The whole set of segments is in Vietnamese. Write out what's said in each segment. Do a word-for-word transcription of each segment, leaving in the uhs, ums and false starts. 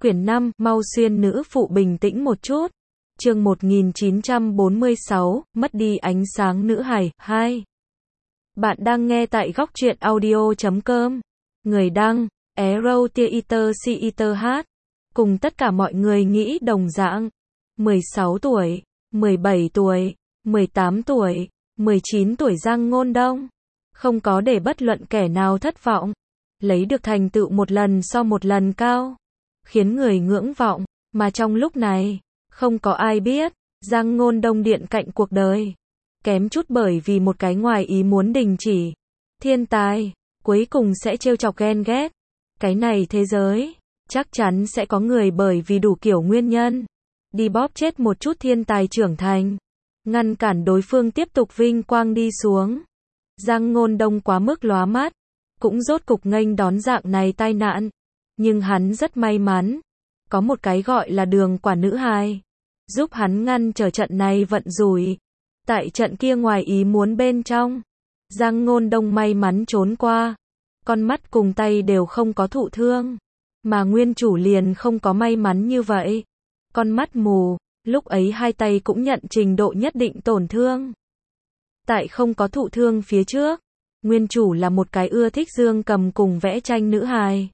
Quyển năm, mau xuyên nữ phụ bình tĩnh một chút. Chương một nghìn chín trăm bốn mươi sáu, mất đi ánh sáng nữ hài, hai. Bạn đang nghe tại góc truyện audio chấm com. Người đăng, Arrow Theater Theater hát. Cùng tất cả mọi người nghĩ đồng dạng. mười sáu tuổi, mười bảy tuổi, mười tám tuổi, mười chín tuổi Giang Ngôn Đông. Không có để bất luận kẻ nào thất vọng. Lấy được thành tựu một lần so một lần cao. Khiến người ngưỡng vọng, mà trong lúc này, không có ai biết, Giang Ngôn Đông điện cạnh cuộc đời. Kém chút bởi vì một cái ngoài ý muốn đình chỉ. Thiên tài, cuối cùng sẽ trêu chọc ghen ghét. Cái này thế giới, chắc chắn sẽ có người bởi vì đủ kiểu nguyên nhân. Đi bóp chết một chút thiên tài trưởng thành. Ngăn cản đối phương tiếp tục vinh quang đi xuống. Giang Ngôn Đông quá mức lóa mắt. Cũng rốt cục nghênh đón dạng này tai nạn. Nhưng hắn rất may mắn. Có một cái gọi là đường quả nữ hài. Giúp hắn ngăn trở trận này vận rủi. Tại trận kia ngoài ý muốn bên trong. Giang Ngôn Đông may mắn trốn qua. Con mắt cùng tay đều không có thụ thương. Mà nguyên chủ liền không có may mắn như vậy. Con mắt mù, lúc ấy hai tay cũng nhận trình độ nhất định tổn thương. Tại không có thụ thương phía trước. Nguyên chủ là một cái ưa thích dương cầm cùng vẽ tranh nữ hài.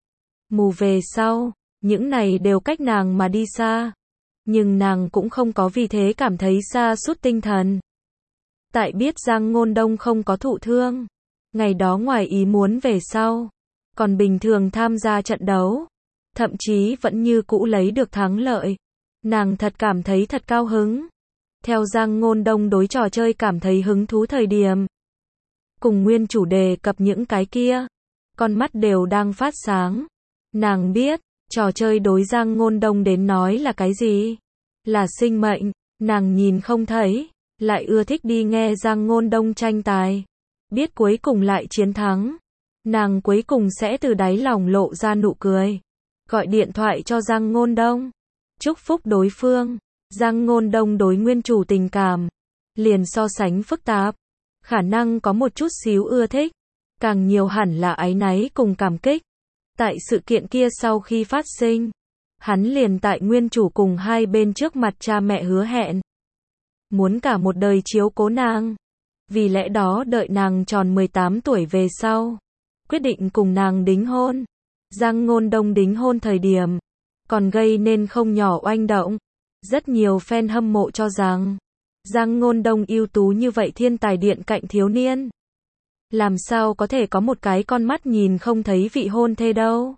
Mù về sau, những này đều cách nàng mà đi xa. Nhưng nàng cũng không có vì thế cảm thấy xa sút tinh thần. Tại biết Giang Ngôn Đông không có thụ thương. Ngày đó ngoài ý muốn về sau. Còn bình thường tham gia trận đấu. Thậm chí vẫn như cũ lấy được thắng lợi. Nàng thật cảm thấy thật cao hứng. Theo Giang Ngôn Đông đối trò chơi cảm thấy hứng thú thời điểm. Cùng nguyên chủ đề cập những cái kia. Con mắt đều đang phát sáng. Nàng biết, trò chơi đối Giang Ngôn Đông đến nói là cái gì? Là sinh mệnh, nàng nhìn không thấy, lại ưa thích đi nghe Giang Ngôn Đông tranh tài. Biết cuối cùng lại chiến thắng. Nàng cuối cùng sẽ từ đáy lòng lộ ra nụ cười. Gọi điện thoại cho Giang Ngôn Đông. Chúc phúc đối phương. Giang Ngôn Đông đối nguyên chủ tình cảm. Liền so sánh phức tạp. Khả năng có một chút xíu ưa thích. Càng nhiều hẳn là áy náy cùng cảm kích. Tại sự kiện kia sau khi phát sinh, hắn liền tại nguyên chủ cùng hai bên trước mặt cha mẹ hứa hẹn. Muốn cả một đời chiếu cố nàng. Vì lẽ đó đợi nàng tròn mười tám tuổi về sau. Quyết định cùng nàng đính hôn. Giang Ngôn Đông đính hôn thời điểm. Còn gây nên không nhỏ oanh động. Rất nhiều fan hâm mộ cho rằng. Giang Ngôn Đông ưu tú như vậy thiên tài điện cạnh thiếu niên. Làm sao có thể có một cái con mắt nhìn không thấy vị hôn thê đâu.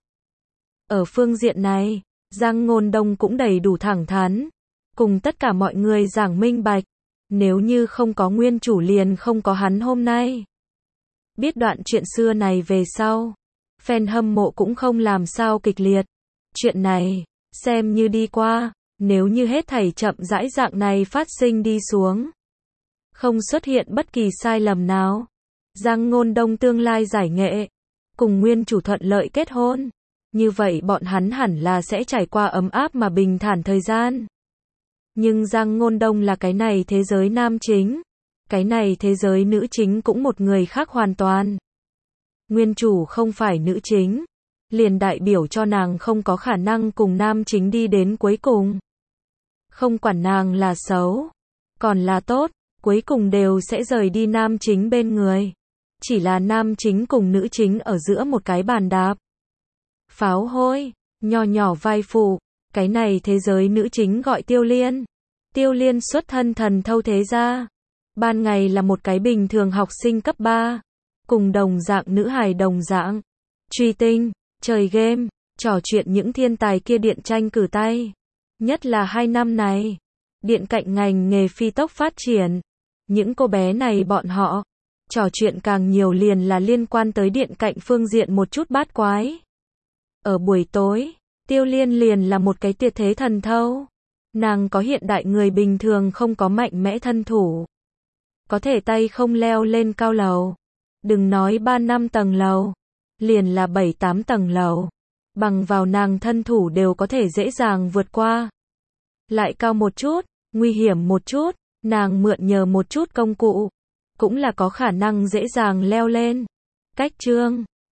Ở phương diện này, Giang Ngôn Đông cũng đầy đủ thẳng thắn. Cùng tất cả mọi người giảng minh bạch. Nếu như không có nguyên chủ liền không có hắn hôm nay. Biết đoạn chuyện xưa này về sau. Fan hâm mộ cũng không làm sao kịch liệt. Chuyện này, xem như đi qua. Nếu như hết thảy chậm rãi dạng này phát sinh đi xuống. Không xuất hiện bất kỳ sai lầm nào. Giang Ngôn Đông tương lai giải nghệ. Cùng nguyên chủ thuận lợi kết hôn. Như vậy bọn hắn hẳn là sẽ trải qua ấm áp mà bình thản thời gian. Nhưng Giang Ngôn Đông là cái này thế giới nam chính. Cái này thế giới nữ chính cũng một người khác hoàn toàn. Nguyên chủ không phải nữ chính. Liền đại biểu cho nàng không có khả năng cùng nam chính đi đến cuối cùng. Không quản nàng là xấu. Còn là tốt. Cuối cùng đều sẽ rời đi nam chính bên người. Chỉ là nam chính cùng nữ chính ở giữa một cái bàn đạp. Pháo hôi, nho nhỏ vai phụ. Cái này thế giới nữ chính gọi Tiêu Liên. Tiêu Liên xuất thân thần thâu thế gia. Ban ngày là một cái bình thường học sinh cấp ba. Cùng đồng dạng nữ hài đồng dạng. Truy tinh, chơi game, trò chuyện những thiên tài kia điện tranh cử tay. Nhất là hai năm này. Điện cạnh ngành nghề phi tốc phát triển. Những cô bé này bọn họ. Trò chuyện càng nhiều liền là liên quan tới điện cạnh phương diện một chút bát quái. Ở buổi tối, Tiêu Liên liền là một cái tuyệt thế thần thâu. Nàng có hiện đại người bình thường không có mạnh mẽ thân thủ. Có thể tay không leo lên cao lầu. Đừng nói ba năm tầng lầu. Liền là bảy tám tầng lầu. Bằng vào nàng thân thủ đều có thể dễ dàng vượt qua. Lại cao một chút, nguy hiểm một chút, nàng mượn nhờ một chút công cụ. Cũng là có khả năng dễ dàng leo lên. Cách chương